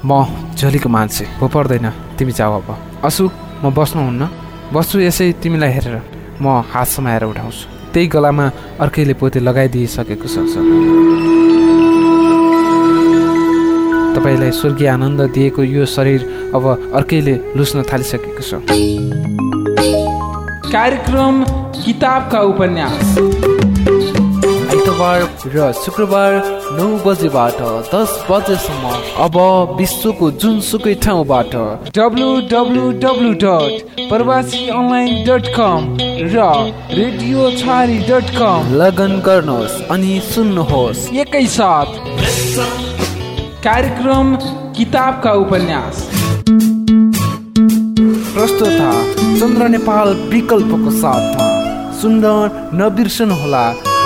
म झोलीको मान्छे भो पर्दैन, तिमी जाऊ अब। असु म बस्नुहुन्न, बस्छु यसै तिमीलाई हेरेर। म हात समाएर उठाउँछु। त्यही गलामा अर्कैले पोते लगाइदिइसकेको छ। तपाईँलाई स्वर्गीय आनन्द दिएको यो शरीर अब अर्कैले लुस्न थालिसकेको छ। कार्यक्रम किताबका उपन्यास आइतबार र शुक्रबार 9 बजेबाट 10 बजेसम्म अब विश्वको जुनसुकै ठाउँबाट www.parvasionline.com र radiochari.com लगन गर्नुहोस् अनि सुन्नुहोस् एकैसाथ। कार्यक्रम किताबका उपन्यास प्रस्तुता चन्द्र नेपाल विकल्पको साथमा। सुन्न नबिर्सनुहोला।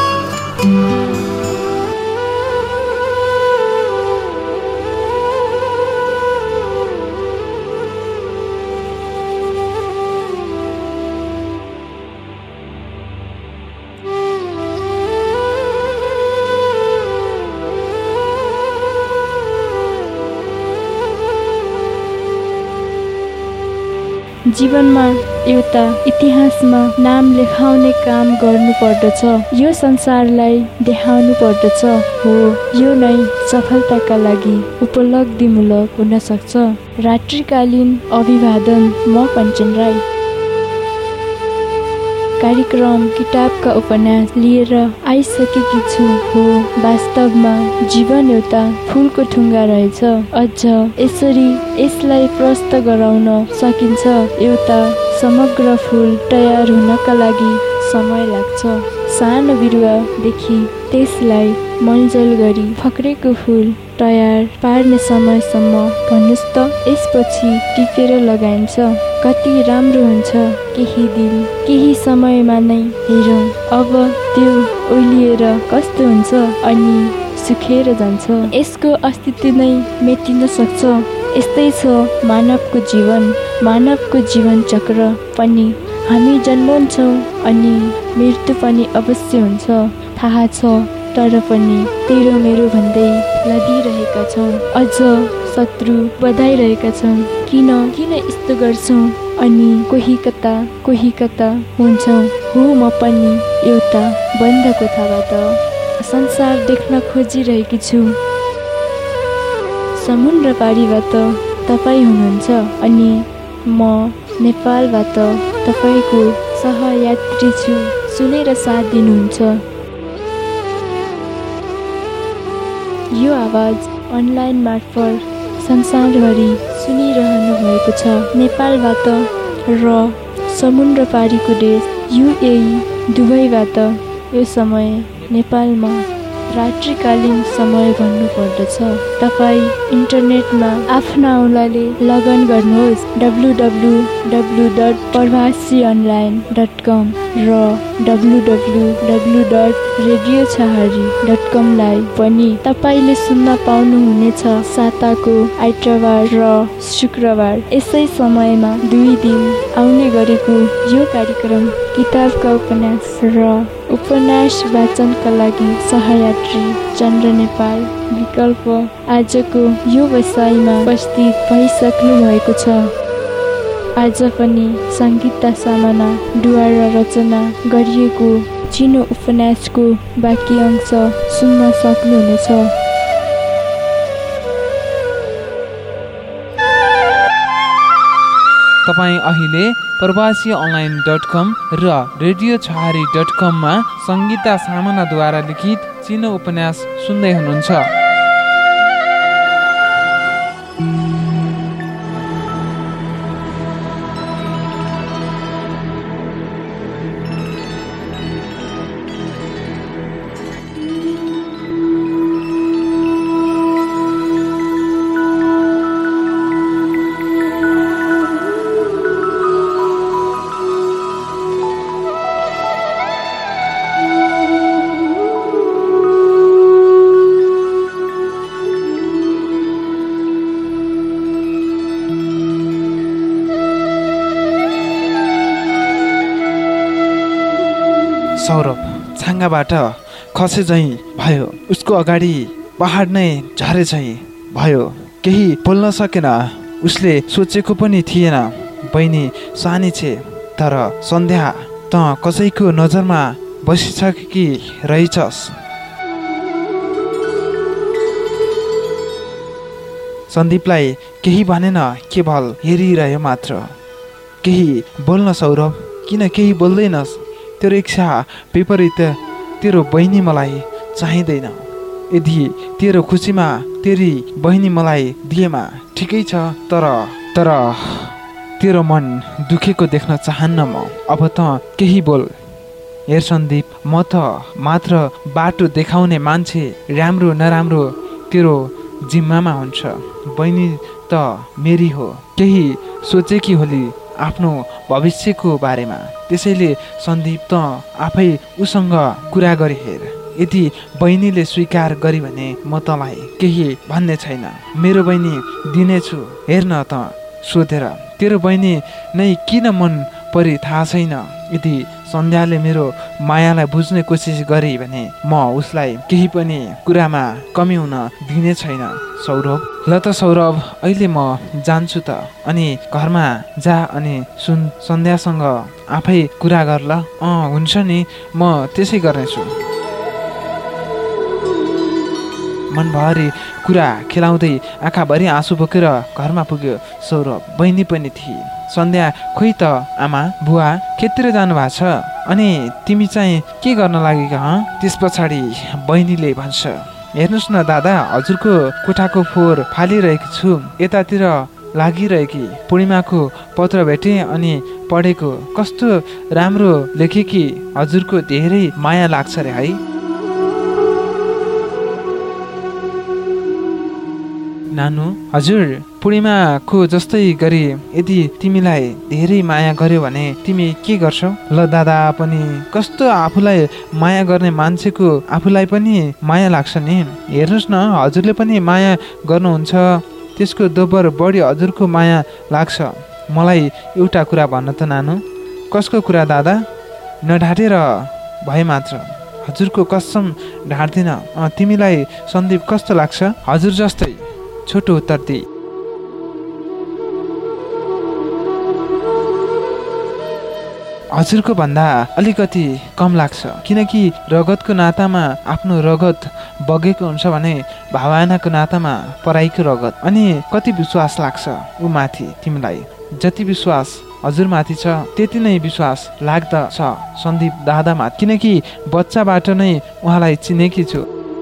जीवनमा एउटा इतिहासमा नाम लेखाउने काम गर्नु पर्दछ। यो संसारलाई देखाउनु पर्दछ। हो, यो नै सफलताका लागि उपलब्धिमूलक हुन सक्छ। रात्रिकालीन अभिवादन, म कञ्चन राई। कार्यक्रम किताबका उपन्यास लिएर आइसकेकी छु। हो, वास्तवमा जीवन एउटा फुलको ठुङ्गा रहेछ। अझ यसरी यसलाई प्रस्त गराउन सकिन्छ। एउटा समग्र फुल तयार हुनका लागि समय लाग्छ। सानो बिरुवादेखि त्यसलाई मलजल गरी फक्रेको फुल तयार पार्ने समयसम्म भन्नुहोस् त यसपछि टिपेर लगाइन्छ। कति राम्रो हुन्छ केही दिन, केही समयमा नै हेरौँ अब त्यो ओइलिएर कस्तो हुन्छ अनि सुखेर जान्छ। यसको अस्तित्व नै मेटिन सक्छ। यस्तै छ मानवको जीवन। मानवको जीवन चक्र पनि हामी जन्मन्छौँ अनि मृत्यु पनि अवश्य हुन्छ। थाहा छ, तर पनि तेरो मेरो भन्दै लडिरहेका छौँ। अझ शत्रु बधाइरहेका छौँ। किन यस्तो गर्छौँ अनि कोही कता हुन्छौँ। हो, म पनि एउटा बन्द कोठाबाट संसार देख्न खोजिरहेकी छु। समुद्र पारीबाट तपाईँ हुनुहुन्छ अनि म नेपालबाट तपाईँको सहयात्री छु। सुनेर साथ दिनुहुन्छ। यो आवाज अनलाइन मार्फत संसारभरि सुनिरहनु भएको छ। नेपालबाट र समुद्र पारीको देश UAE दुबईबाट यो समय नेपालमा रात्रिकालीन समय भन्नु पर्दछ। तपाईँ इन्टरनेटमा आफ्ना औँलाले लगन गर्नुहोस् www.parvasionline.com र www.radiochari.com लाई पनि तपाईँले सुन्न पाउनुहुनेछ। साताको आइतबार र शुक्रबार यसै समयमा 2 दिन आउने गरेको यो कार्यक्रम किताबका उपन्यास र उपन्यास वाचनका लागि सहयात्री चन्द्र नेपाल विकल्प आजको यो बसाइमा उपस्थित भइसक्नु भएको छ। आज पनि सङ्गीता सामनाद्वारा रचना गरिएको चिनो उपन्यासको बाँकी अंश सुन्न सक्नुहुनेछ। तपाईँ अहिले parvasionline.com र radiochari.com मा सङ्गीता सामनाद्वारा लिखित चिनो उपन्यास सुन्दै हुनुहुन्छ। सौरभ छाङ्गाबाट खसे झैँ भयो। उसको अगाडि पहाड नै झरे झैँ भयो। केही बोल्न सकेन। उसले सोचेको पनि थिएन बहिनी सानी छे, तर सन्ध्या त कसैको नजरमा बसिसकेकी रहेछस्। सन्दीपलाई केही भनेन, केवल हेरिरह्यो मात्र। केही बोल्न सौरभ, किन केही बोल्दैनस्? तेरो इच्छा विपरीत तेरो बहिनी मलाई चाहिँदैन। यदि तेरो खुसीमा तेरी बहिनी मलाई दिएमा ठिकै छ, तर तेरो मन दुखेको देख्न चाहन्न म। अब त केही बोल। हेर सन्दीप, म त मात्र बाटो देखाउने मान्छे। राम्रो नराम्रो तेरो जिम्मामा हुन्छ। बहिनी त मेरी हो। केही सोचेकी होली आफ्नो भविष्यको बारेमा। त्यसैले सन्दीप त आफै उसँग कुरा गरी हेर। यदि बहिनीले स्वीकार गरी भने म तँलाई केही भन्ने छैन। मेरो बहिनी दिनेछु। हेर्न त सोधेर तेरो बहिनी नै किन मन परि थाहा छैन। यदि सन्ध्याले मेरो मायालाई बुझ्ने कोसिस गरे भने म उसलाई केही पनि कुरामा कमी हुन दिने छैन। सौरभ, ल त सौरभ, अहिले म जान्छु त। अनि घरमा जा अनि सुन सन्ध्यासँग आफै कुरा गर ल। हुन्छ नि, म त्यसै गर्नेछु। मनभरि कुरा खेलाउँदै आँखाभरि आँसु बोकेर घरमा पुग्यो सौरभ। बहिनी पनि थिए। सन्ध्या, खोइ त आमा बुवा खेततिर जानु भएको छ, अनि तिमी चाहिँ के गर्न लागेका? त्यस पछाडि बहिनीले भन्छ, हेर्नुहोस् न दादा, हजुरको कोठाको फोहोर फालिरहेको छु। यतातिर लागिरहेकी पूर्णिमाको पत्र भेटे अनि पढेको। कस्तो राम्रो लेखेकी, हजुरको धेरै माया लाग्छ रे है। नानु, हजुर पूर्णिमाको जस्तै गरी यदि तिमीलाई धेरै माया गर्यो भने तिमी के गर्छौ? ल दादा पनि कस्तो आफूलाई माया गर्ने मान्छेको आफूलाई पनि माया लाग्छ नि। हेर्नुहोस् न, हजुरले पनि माया गर्नुहुन्छ, त्यसको दोब्बर बढी हजुरको माया लाग्छ। मलाई एउटा कुरा भन्न त नानु। कसको कुरा दादा? नढाँटेर भए मात्र। हजुरको कसम ढाँट्दिन। तिमीलाई सन्दीप कस्तो लाग्छ? हजुर जस्तै। छोटो उत्तर दिए। हजुरको भन्दा अलिकति कम लाग्छ, किनकि रगतको नातामा आफ्नो रगत बगेको हुन्छ भने भावनाको नातामा पराईको रगत। अनि कति विश्वास लाग्छ ऊ माथि तिमीलाई? जति विश्वास हजुरमाथि छ त्यति नै विश्वास लाग्दछ सन्दीप दादामाथि, किनकि बच्चाबाट नै उहाँलाई चिनेकी छु।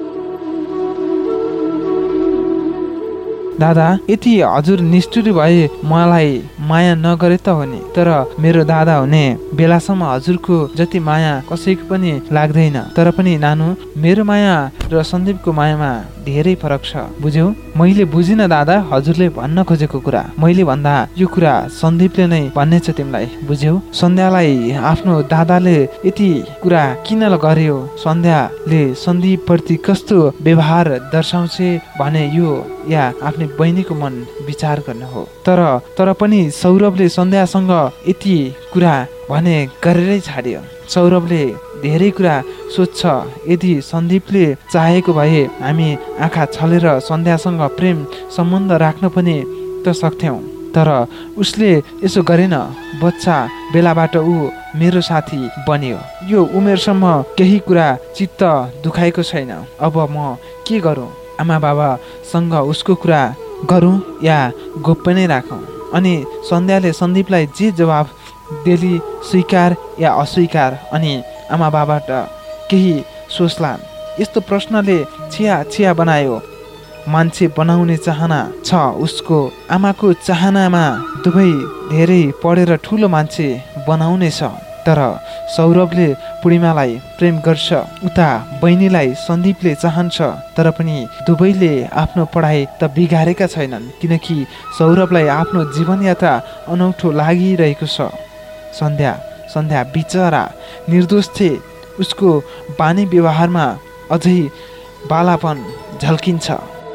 दादा, यति हजुर निष्ठुरी भए मलाई माया नगरे त हो नि, तर मेरो दादा हुने बेलासम्म हजुरको जति माया कसैको पनि लाग्दैन। तर पनि नानु, मेरो माया र सन्दीपको मायामा धेरै फरक छ, बुझ्यौ? मैले बुझिनँ दादा हजुरले भन्न खोजेको कुरा। मैले भन्दा यो कुरा सन्दीपले नै भन्नेछ तिमीलाई, बुझ्यौ? सन्ध्यालाई आफ्नो दादाले यति कुरा किन गर्यो? सन्ध्याले सन्दीप प्रति कस्तो व्यवहार दर्शाउँछ भने यो या आफ्नो बहिनीको मन विचार गर्ने हो। तर पनि सौरभले सन्ध्यासँग यति कुरा भने गरेरै छाड्यो। सौरभले धेरै कुरा सोध्छ। यदि सन्दीपले चाहेको भए हामी आँखा छलेर सन्ध्यासँग प्रेम सम्बन्ध राख्न पनि त सक्थ्यौँ, तर उसले यसो गरेन। बच्चा बेलाबाट ऊ मेरो साथी बन्यो। यो उमेरसम्म केही कुरा चित्त दुखाएको छैन। अब म के गरौँ? आमा बाबासँग उसको कुरा गरौँ या गोप्य नै राखौँ? अनि सन्ध्याले सन्दीपलाई जे जवाब दिली, स्वीकार या अस्वीकार, अनि आमा बाबाट केही सोच्लान्। यस्तो प्रश्नले छिया बनायो। मान्छे बनाउने चाहना छ उसको। आमाको चाहनामा दुवै धेरै पढेर ठुलो मान्छे बनाउने छ। तर सौरभले पूर्णिमालाई प्रेम गर्छ, उता बहिनीलाई सन्दीपले चाहन्छ। तर पनि दुवैले आफ्नो पढाइ त बिगारेका छैनन्, किनकि सौरभलाई आफ्नो जीवनयात्रा अनौठो लागिरहेको छ। सन्ध्या बिचरा निर्दोष थिए। उसको बानी व्यवहारमा अझै बालापन झल्किन्छ।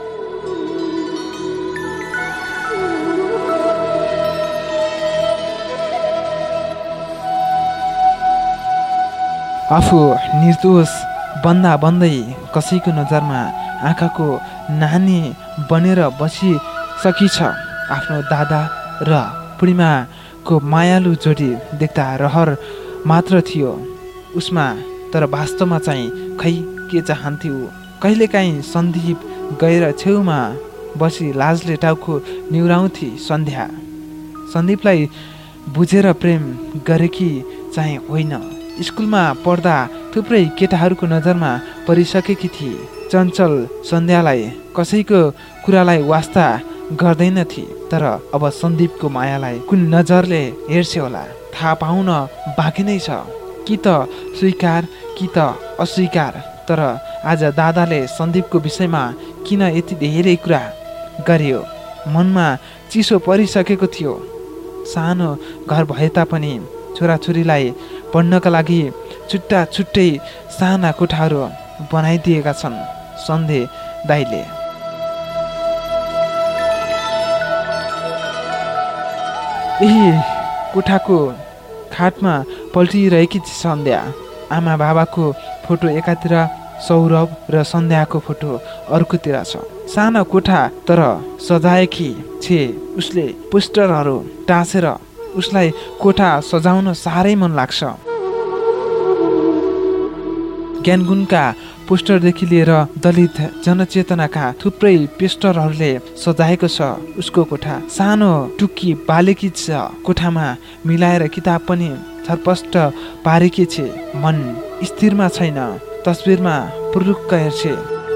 आफू निर्दोष बन्दै कसैको नजरमा आँखाको नानी बनेर बसी सकिछ। आफ्नो दादा र पूर्णिमाको मायालु जोडी देख्दा रहर मात्र थियो उसमा, तर वास्तवमा चाहिँ खै के चाहन्थ्यो। कहिलेकाहीँ सन्दीप गएर छेउमा बसी लाजले टाउको निहुराउँथे सन्ध्या। सन्दीपलाई बुझेर प्रेम गरेकी चाहिँ होइन। स्कुलमा पढ्दा थुप्रै केटाहरूको नजरमा परिसकेकी थिए। चञ्चल सन्ध्यालाई कसैको कुरालाई वास्ता गर्दैनथे, तर अब सन्दीपको मायालाई कुन नजरले हेर्छ होला थाहा पाउन बाँकी नै छ। कि त स्वीकार कि त अस्वीकार। तर आज दादाले सन्दीपको विषयमा किन यति धेरै कुरा गर्यो? मनमा चिसो परिसकेको थियो। सानो घर भए तापनि छोराछोरीलाई पढ्नका लागि छुट्टा छुट्टै साना कोठाहरू बनाइदिएका छन् सन्धे दाइले। यही कोठाको खाटमा पल्टिरहेकी थिए सन्ध्या। आमा बाबाको फोटो एकातिर, सौरभ र सन्ध्याको फोटो अर्कोतिर छ। सानो कोठा तर सजाएकी छे उसले पोस्टरहरू टाँसेर। उसलाई कोठा सजाउन साह्रै मन लाग्छ। ज्ञानगुणका पोस्टरदेखि लिएर दलित जनचेतनाका थुप्रै पोस्टरहरूले सजाएको छ उसको कोठा। सानो टुक्की बालेकी छ कोठामा मिलाएर किताब पनि छरपष्ट पारेकी छे। मन स्थिरमा छैन। तस्बिरमा पुरुक्क हेर्छे।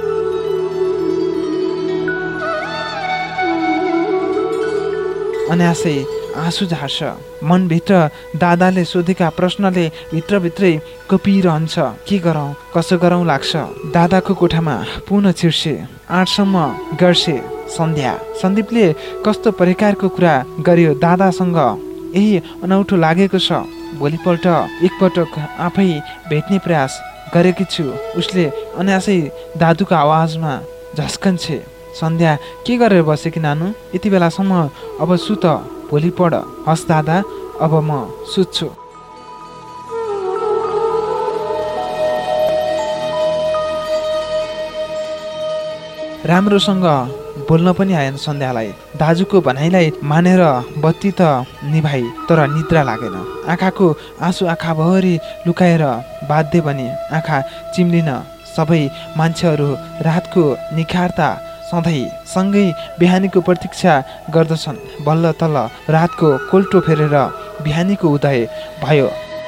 अनायासै आँसु झार्छ। मनभित्र दादाले सोधेका प्रश्नले भित्रभित्रै कपिरहन्छ। के गरौँ कसो गरौँ लाग्छ। दादाको कोठामा पुनः छिर्छे। 8 सम्म गर्छे सन्ध्या। सन्दीपले कस्तो प्रकारको कुरा गर्यो दादासँग यही अनौठो लागेको छ। भोलिपल्ट एकपटक आफै भेट्ने प्रयास गरेकी छु। उसले अनायासै दादुको आवाजमा झस्कन्छे। सन्ध्या के गरेर बसेकी नानु? यति बेलासम्म? अब सुत, भोलि पढ। हस् दादा, अब म सुत्छु। राम्रोसँग बोल्न पनि आएन सन्ध्यालाई। दाजुको भनाइलाई मानेर बत्ती त निभाई, तर निद्रा लागेन। आँखाको आँसु आँखाभरि लुकाएर बाध्य बने आँखा चिम्लिन। सबै मान्छेहरू रातको निखार्ता सधैँ सँगै बिहानीको प्रतीक्षा गर्दछन्। बल्ल तल्ल रातको कोल्टो फेरेर बिहानीको उदय भयो।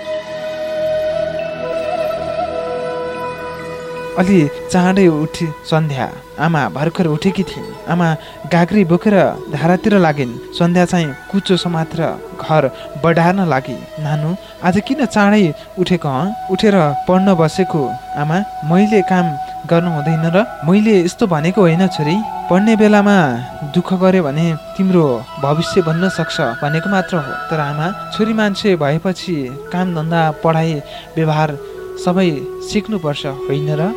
अलि चाँडै उठी सन्ध्या। आमा भर्खर उठेकी थिइन्। आमा गाग्री बोकेर धारातिर लागिन्। सन्ध्या चाहिँ कुचो समातेर घर बढार्न लागि। नानु आज किन चाँडै उठेको? उठेर पढ्न बसेको। आमा मैले काम गर्नु हुँदैन र? मैले यस्तो भनेको होइन छोरी। पढ्ने बेलामा दुःख गर्यो भने तिम्रो भविष्य बन्न सक्छ भनेको मात्र हो। तर आमा छोरी मान्छे भएपछि काम धन्दा पढाइ व्यवहार सबै सिक्नुपर्छ होइन र?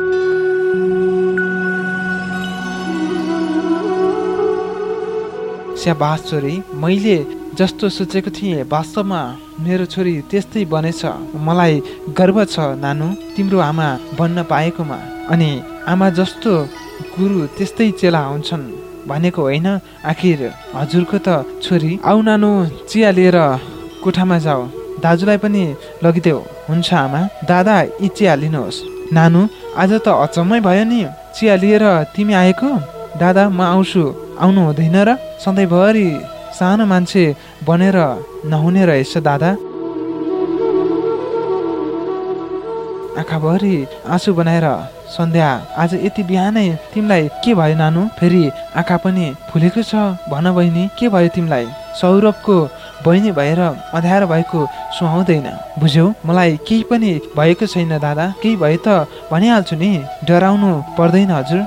स्याबास छोरी, मैले जस्तो सोचेको थिएँ वास्तवमा मेरो छोरी त्यस्तै बनेछ। मलाई गर्व छ नानु तिम्रो आमा बन्न पाएकोमा। अनि आमा जस्तो गुरु त्यस्तै चेला हुन्छन् भनेको होइन। आखिर हजुरको त छोरी। आउ नानु चिया लिएर कोठामा जाऊ। दाजुलाई पनि लगिदेऊ। हुन्छ आमा। दादा यी चिया लिनुहोस्। नानु आज त अचम्मै भयो नि, चिया लिएर तिमी आएको? दादा म आउँछु। आउनु हुँदैन र? सधैँभरि सानो मान्छे बनेर नहुने रहेछ दादा। आँखाभरि आँसु बनाएर सन्ध्या आज यति बिहानै तिमीलाई के भयो नानु? फेरि आँखा पनि फुलेको छ भन बहिनी। के भयो तिमीलाई? सौरभको बहिनी भएर अँध्यारो भएको सुहाउँदैन बुझ्यौ? मलाई केही पनि भएको छैन दादा। केही भए त भनिहाल्छु नि, डराउनु पर्दैन हजुर।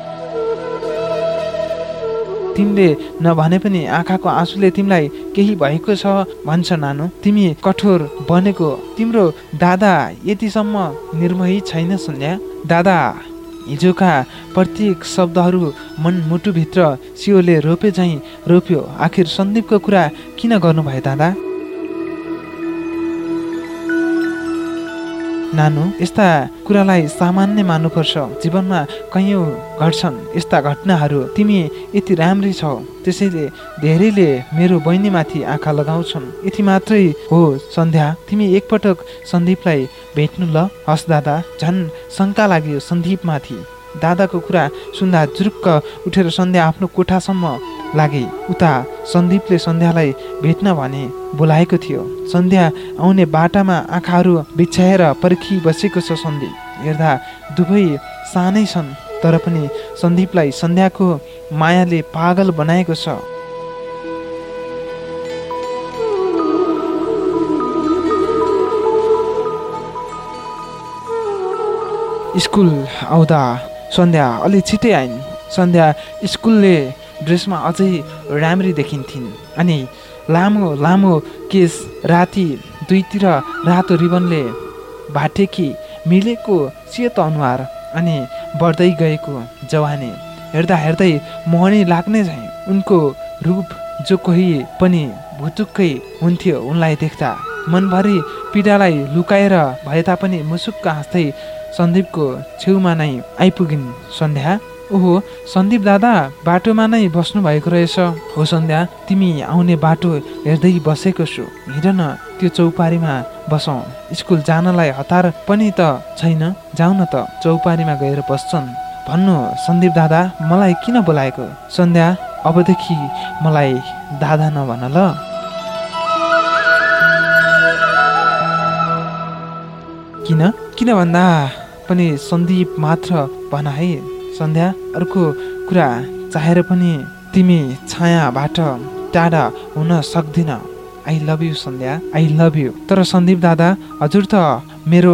तिमीले नभने पनि आँखाको आँसुले तिमीलाई केही भएको छ भन्छ नानु। तिमी कठोर बनेको। तिम्रो दादा यतिसम्म निर्मोही छैन सन्ध्या। दादा हिजोका प्रत्येक शब्दहरू मनमुटुभित्र सियोले रोपे झैँ रोप्यो। आखिर सन्दीपको कुरा किन गर्नुभयो दादा? नानु, यस्ता कुरालाई सामान्य मान्नुपर्छ। जीवनमा कैयौँ घट्छन् यस्ता घटनाहरू। तिमी यति राम्री छौ, त्यसैले धेरैले मेरो बहिनीमाथि आँखा लगाउँछन्। यति मात्रै हो सन्ध्या, तिमी एकपटक सन्दीपलाई भेट्नु ल। हस् दादा, झन् शङ्का लाग्यो सन्दीपमाथि। दादाको कुरा सुन्दा जुरुक्क उठेर सन्ध्या आफ्नो कोठासम्म लागे। उता सन्दीपले सन्ध्यालाई भेट्न भने बोलाएको थियो। सन्ध्या आउने बाटामा आँखाहरू बिछ्याएर पर्खी बसेको छ। सन्दीप हेर्दा दुवै सानै छन्, तर पनि सन्दीपलाई सन्ध्याको मायाले पागल बनाएको छ। स्कुल आउँदा सन्ध्या अलि छिटै आइन्। सन्ध्या स्कुलले ड्रेसमा अझै राम्री देखिन्थिन् अनि लामो लामो केस, राति दुईतिर रातो रिबनले भाटेकी मिलेको सेतो अनुहार अनि बढ्दै गएको जवानी। हेर्दा हेर्दै मोहनी लाग्ने झैँ उनको रूप जो कोही पनि भुतुक्कै हुन्थ्यो उनलाई देख्दा। मनभरि पीडालाई लुकाएर भए तापनि मुसुक्क हाँस्दै सन्दीपको छेउमा नै आइपुगिन् सन्ध्या। ओहो सन्दीप दादा, बाटोमा नै बस्नु भएको रहेछ। हो सन्ध्या, तिमी आउने बाटो हेर्दै बसेको छु। हिँड न त्यो चौपारीमा बसौँ। स्कुल जानलाई हतार पनि त छैन, जाउँ न त चौपारीमा गएर बस्छन्। भन्नु सन्दीप दादा, मलाई किन बोलाएको? सन्ध्या, अबदेखि मलाई दादा नभन ल। किन भन्दा पनि सन्दीप मात्र भन है। सन्ध्या, अर्को कुरा चाहेर पनि तिमी छायाबाट टाढा हुन सक्दिन। I love you Sandhya, I love you. तर सन्दीप दादा, हजुर त मेरो।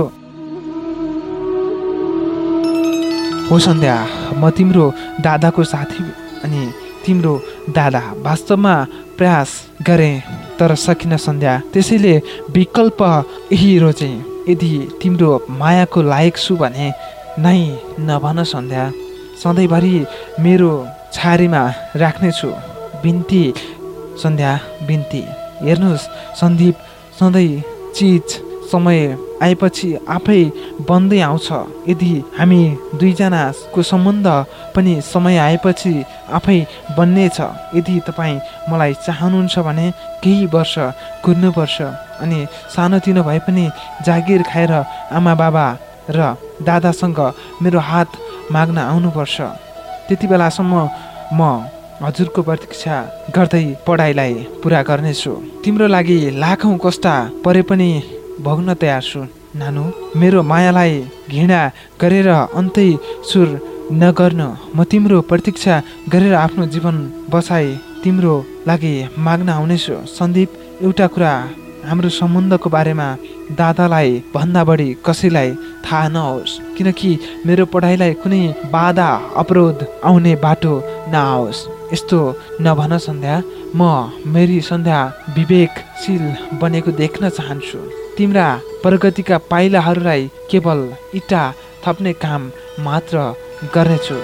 हो सन्ध्या, म तिम्रो दादाको साथी अनि तिम्रो दादा। वास्तवमा प्रयास गरे तर सकिन सन्ध्या, त्यसैले विकल्प यही रोजे। यदि तिम्रो मायाको लायक छु भने नै नभन सन्ध्या, सधैँभरि मेरो छारीमा राख्नेछु। बिन्ती सन्ध्या, बिन्ती। हेर्नुहोस् सन्दीप, सधैँ चिज समय आएपछि आफै बन्दै आउँछ। यदि हामी दुईजनाको सम्बन्ध पनि समय आएपछि आफै बन्नेछ। यदि तपाईँ मलाई चाहनुहुन्छ भने केही वर्ष कुर्नुपर्छ अनि सानोतिनो भए पनि जागिर खाएर आमा बाबा र दादासँग मेरो हात माग्न आउनुपर्छ। त्यति बेलासम्म म हजुरको प्रतीक्षा गर्दै पढाइलाई पुरा गर्नेछु। तिम्रो लागि लाखौँ कष्ट परे पनि भोग्न तयार छु नानु। मेरो मायालाई घृणा गरेर अन्तै सुर नगर्नु। म तिम्रो प्रतीक्षा गरेर आफ्नो जीवन बसाई तिम्रो लागि माग्न आउनेछु। सन्दीप, एउटा कुरा, हाम्रो सम्बन्धको बारेमा दादालाई भन्दा बढी कसैलाई थाहा नहोस्, किनकि मेरो पढाइलाई कुनै बाधा अवरोध आउने बाटो नआओस्। यस्तो नभन सन्ध्या। म मेरी सन्ध्या विवेकशील बनेको देख्न चाहन्छु। तिम्रा प्रगतिका पाइलाहरूलाई केवल इँटा थप्ने काम मात्र गर्नेछु।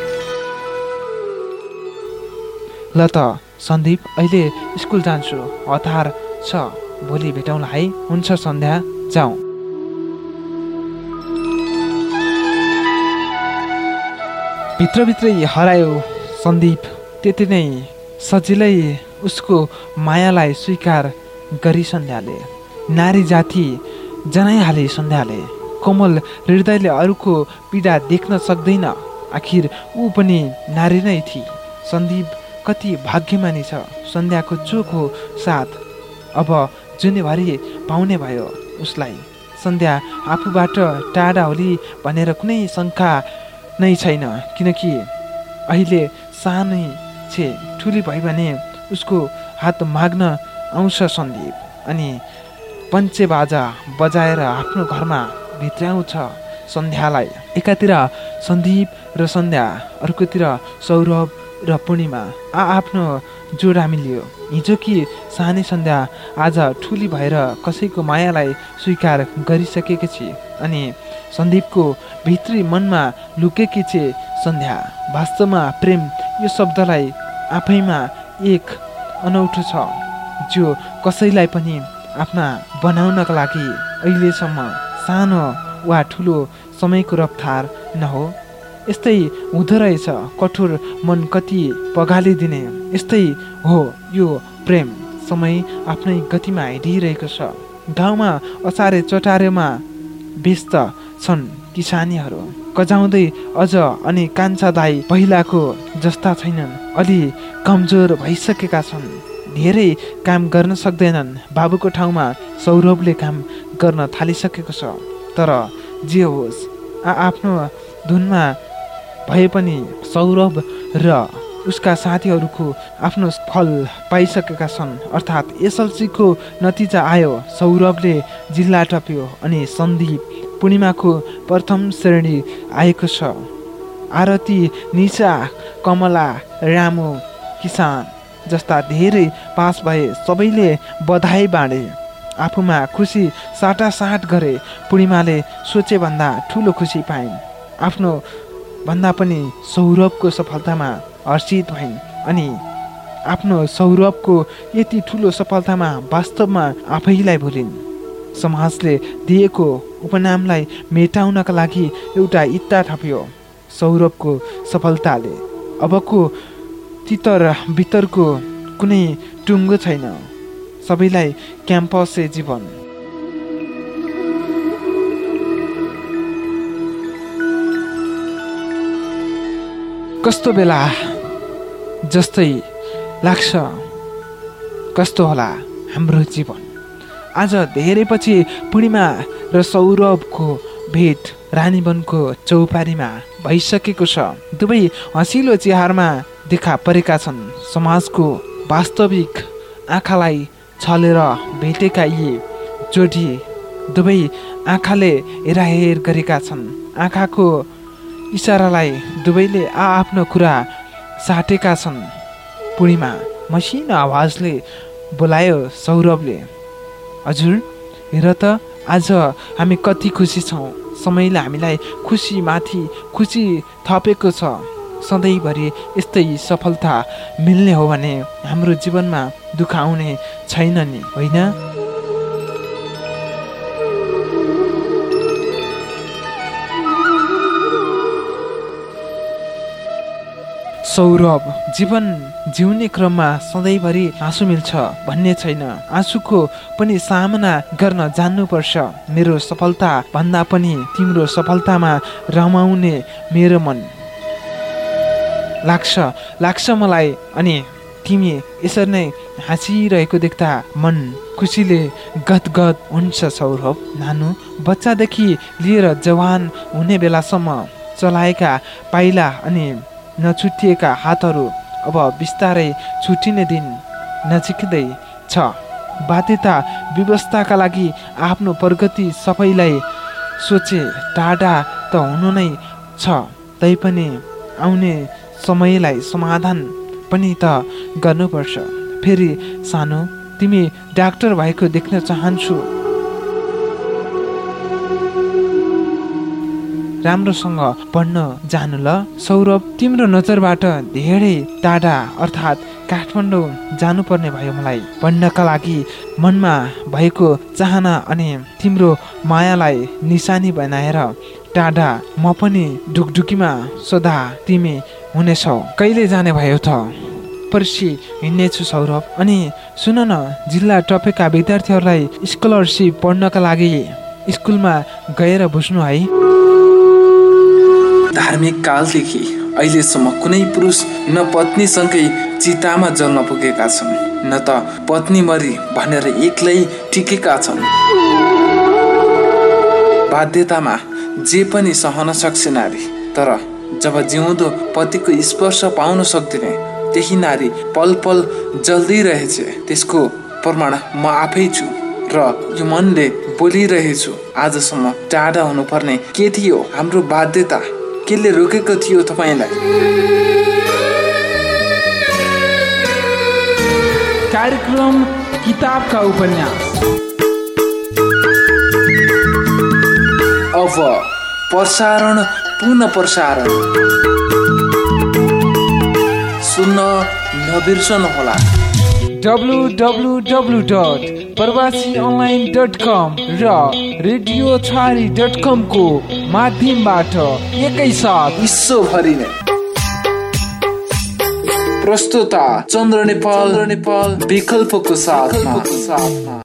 ल त सन्दीप, अहिले स्कुल जान्छु, हतार छ, भोलि भेटौँला है। हुन्छ सन्ध्या, जाउँ। भित्रभित्रै हरायो सन्दीप। त्यति नै सजिलै उसको मायालाई स्वीकार गरी सन्ध्याले। नारी जाति जनाइहाले सन्ध्याले। कोमल हृदयले अरूको पीडा देख्न सक्दैन। आखिर ऊ पनि नारी नै थिए। सन्दीप कति भाग्यमानी छ। सन्ध्याको चोखो साथ अब जुनेभरि पाउने भयो उसलाई। सन्ध्या आफूबाट टाढा होली भनेर कुनै शङ्का नै छैन, किनकि अहिले सानै छे। ठुली भयो भने उसको हात माग्न आउँछ सन्दीप अनि पञ्चे बाजा बजाएर आफ्नो घरमा भित्र्याउँछ सन्ध्यालाई। एकातिर सन्दीप र सन्ध्या, अर्कोतिर सौरभ र पूर्णिमा आफ्नो जोडा मिल्यो। हिजो कि सानै सन्ध्या आज ठुली भएर कसैको मायालाई स्वीकार गरिसकेकी छे अनि सन्दीपको भित्री मनमा लुकेकी छे सन्ध्या। वास्तवमा प्रेम यो शब्दलाई आफैमा एक अनौठो छ जो कसैलाई पनि आफ्ना बनाउनका लागि अहिलेसम्म सानो वा ठुलो समयको रफ्तार नहो। यस्तै हुँदो रहेछ कठोर मन कति पगालिदिने। यस्तै हो यो प्रेम, समय आफ्नै गतिमा हिँडिरहेको छ। गाउँमा असारे चटारेमा व्यस्त छन् किसानीहरू, कजाउँदै अझ अनि कान्छा दाई पहिलाको जस्ता छैनन्, अलि कमजोर भइसकेका छन्, धेरै काम गर्न सक्दैनन्। बाबुको ठाउँमा सौरभले काम गर्न थालिसकेको छ। तर जे होस्, आफ्नो धुनमा भए पनि सौरभ र उसका साथीहरूको आफ्नो फल पाइसकेका छन्। अर्थात् एसएलसीको नतिजा आयो, सौरभले जिल्ला टप्यो अनि सन्दीप पूर्णिमाको प्रथम श्रेणी आएको छ। आरती, निशा, कमला, रामु, किसान जस्ता धेरै पास भए। सबैले बधाई बाँडे, आफूमा खुसी साटासाट गरे। पूर्णिमाले सोचेभन्दा ठुलो खुसी पाइन्। आफ्नो भन्दा पनि सौरभको सफलतामा हर्षित भइन् अनि आफ्नो सौरभको यति ठुलो सफलतामा वास्तवमा आफैलाई भुलिन्। समाजले दिएको उपनामलाई मेटाउनका लागि एउटा इत्ता थप्यो सौरभको सफलताले। अबको तितर भित्रको कुनै टुङ्गो छैन, सबैलाई क्याम्पसै जीवन। कस्तो बेला जस्तै लाग्छ, कस्तो होला हाम्रो जीवन। आज धेरै पछि पूर्णिमा र सौरभको भेट रानीवनको चौपारीमा भइसकेको छ। दुवै हँसिलो चेहरामा देखा परेका छन्। समाजको वास्तविक आँखालाई छलेर भेटेका यी जोडी दुवै आँखाले हेराहेर गरेका छन्। आँखाको इसारालाई दुवैले आफ्नो कुरा साटेका छन्। पूर्णिमा मसिनो आवाजले बोलायो सौरभले, हजुर हेर त आज हामी कति खुसी छौँ। समयले हामीलाई खुसी माथि खुसी थपेको छ। सधैँभरि यस्तै सफलता मिल्ने हो भने हाम्रो जीवनमा दुःख आउने छैन नि, होइन? सौरभ, जीवन जिउने क्रममा सधैँभरि आँसु मिल्छ भन्ने छैन। आँसुको पनि सामना गर्न जान्नुपर्छ। मेरो सफलता भन्दा पनि तिम्रो सफलतामा रमाउने मेरो मन लाग्छ मलाई। अनि तिमी यसरी नै हाँसिरहेको देख्दा मन खुसीले गदगद हुन्छ। सौरभ, नानु बच्चादेखि लिएर जवान हुने बेलासम्म चलाएका पाइला अनि नछुटिएका हातहरू अब बिस्तारै छुटिने दिन नजिकै छ। बाध्यता व्यवस्थाका लागि आफ्नो प्रगति सबैलाई सोचे टाढा त हुनु नै छ, तैपनि आउने समयलाई समाधान पनि त गर्नुपर्छ। फेरि सानो, तिमी डाक्टर भएको देख्न चाहन्छु। राम्रोसँग पढ्न जानु ल। सौरभ, तिम्रो नजरबाट धेरै टाढा अर्थात् काठमाडौँ जानुपर्ने भयो मलाई पढ्नका लागि। मनमा भएको चाहना अनि तिम्रो मायालाई निशानी बनाएर टाढा म पनि ढुकढुकीमा सदा तिमी हुनेछौ। कहिले जाने भयो त? पर्सि हिँड्नेछु सौरभ। अनि सुन न, जिल्ला टपेका विद्यार्थीहरूलाई स्कलरसिप पढ्नका लागि स्कुलमा गएर बुझ्नु है। धार्मिक कालदेखि अहिलेसम्म कुनै पुरुष न पत्नीसँगै चितामा जल्न पुगेका छन्, न त पत्नी मरी भनेर एक्लै टिकेका छन्। बाध्यतामा जे पनि सहन सक्छ नारी, तर जब जिउँदो पतिको स्पर्श पाउन सक्दिने त्यही नारी पल पल जल्दै रहेछ। त्यसको प्रमाण म आफै छु र यो मनले बोलिरहेछु। आजसम्म टाढा हुनुपर्ने के थियो हाम्रो बाध्यता? केले रोकेको थियो तपाईलाई? कार्यक्रम किताबका उपन्यास अब प्रसारण पुनः प्रसारण सुन्न नबिर्सनुहोला। www प्रवासीअनलाइन.com र रेडियोछारी.com को माध्यमबाट एकैसाथ विश्वभरि नै प्रस्तुता चन्द्र नेपाल विकल्पको साथमा